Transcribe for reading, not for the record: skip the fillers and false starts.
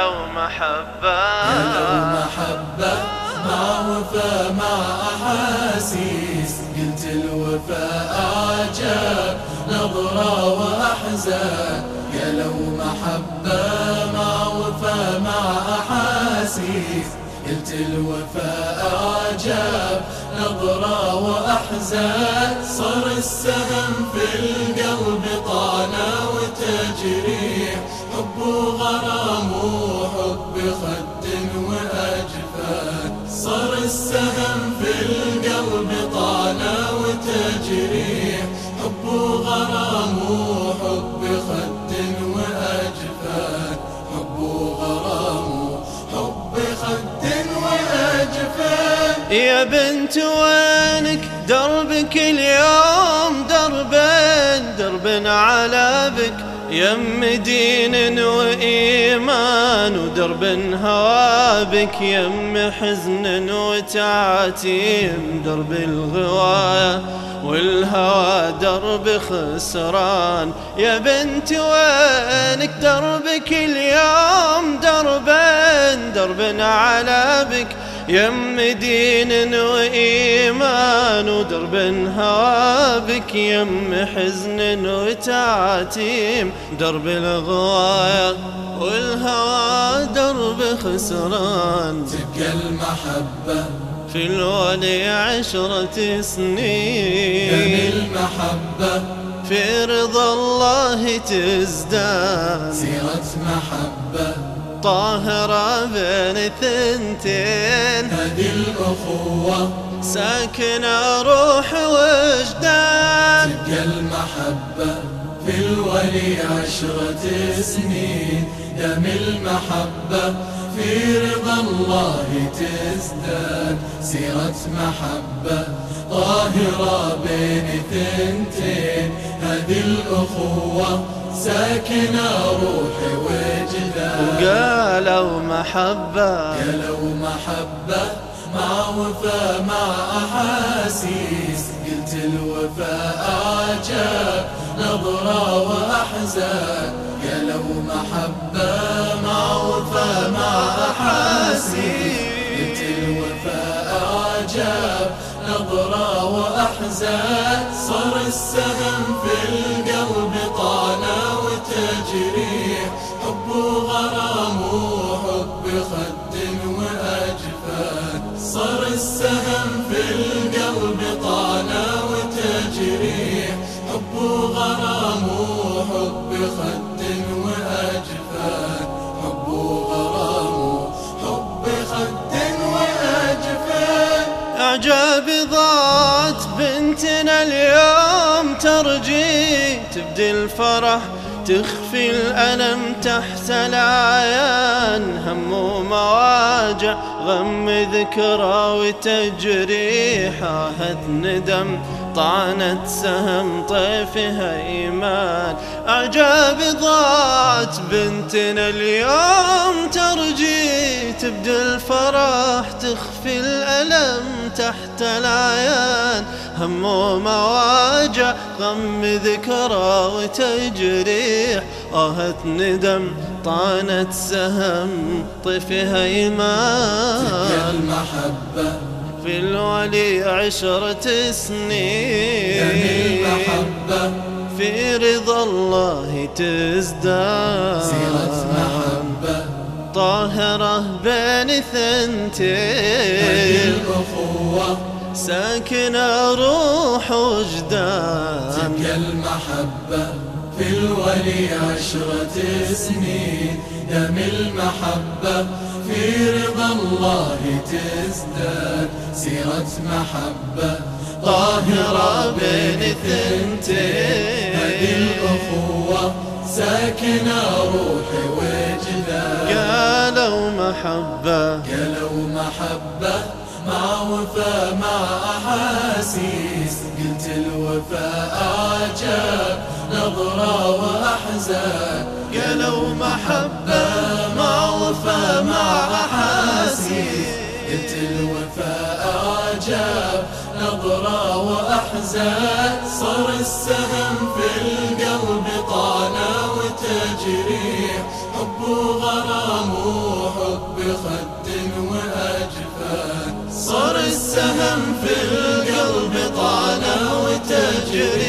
لو محبة مع وفا مع أحاسيس، قلت الوفاء عجب نظرة وأحزان. يا لو محبة مع وفا مع أحاسيس، قلت الوفاء عجب نظرة وأحزان. صار السهم في القلب طعنة وتجريح، حب وغرام وحب خد وأجفان. صار السهم في القلب طعنة وتجريح، حب وغرام وحب خد وأجفان. حب وغرام وحب خد وأجفان. يا بنت وينك دربك اليوم درب على بك، يم دين وإيمان ودرب هوابك، يم حزن وتعاتيم درب الغواية والهوى درب خسران. يا بنت وينك دربك اليوم درب على بك، يم دين وإيمان ودرب هوابك، يم حزن وتعاتيم درب الغواية والهوى درب خسران. تبقى المحبة في الولي 10 سنين، المحبة في رضا الله تزداد. سيرة محبة طاهرة بين ثنتين، هذه الأخوة ساكنة روح وجدان. تبقى المحبة في الولي 10 سنين، دم المحبة في رضا الله تزداد. سيرة محبة طاهرة بين ثنتين، هذه الأخوة ساكنة روحي وجدان. وقالوا محبة مع وفا مع أحاسيس، قلت الوفاء عجب نظرة وأحزان. يا لو محبة مع وفا مع أحاسيس، قلت الوفاء عجب نظرة وأحزان. صار السهم في القلب طعنة وتجريح، حب وغرام وحب خد وأجفان. صار السهم في القلب طعنة وتجريح، حب وغرام وحب خد وأجفان. حب وغرام وحب خد وأجفان. إعجابي ضاعت بنتنا اليوم ترجي، تبدي الفرح تخفي الألم تحت العيان. هم ومواجع غم ذكرى وتجريح، آهت ندم طعنت سهم طيفها إيمان. أعجابي ضاعت بنتنا اليوم ترجي، تبدي الفرح تخفي الألم تحت العيان. هم ومواجع غم ذكرى وتجريح، آهت ندم طعنت سهم طيفها إيمان. تبقى المحبة في الولي 10 سنين، المحبة في رضا الله تزداد. سيرة محبة طاهرة بين ثنتين، هذه الأخوة ساكنة روح وجدان. تبقى المحبة في الولي 10 سنين، دم المحبة في رضا الله تزداد. سيرة محبة طاهرة بين ثنتين، هذه الأخوة ساكنة روحي وجدان. قالوا محبة مع وفا مع أحاسيس، قلت الوفاء عجب نظرة وأحزان. قالوا محبة مع وفا مع أحاسيس، قلت الوفاء عجب نظرة وأحزان. صار السهم في القلب طعنة وتجريح، حب وغرام وحب خد وأجفان. صار السهم في القلب طالع وتجري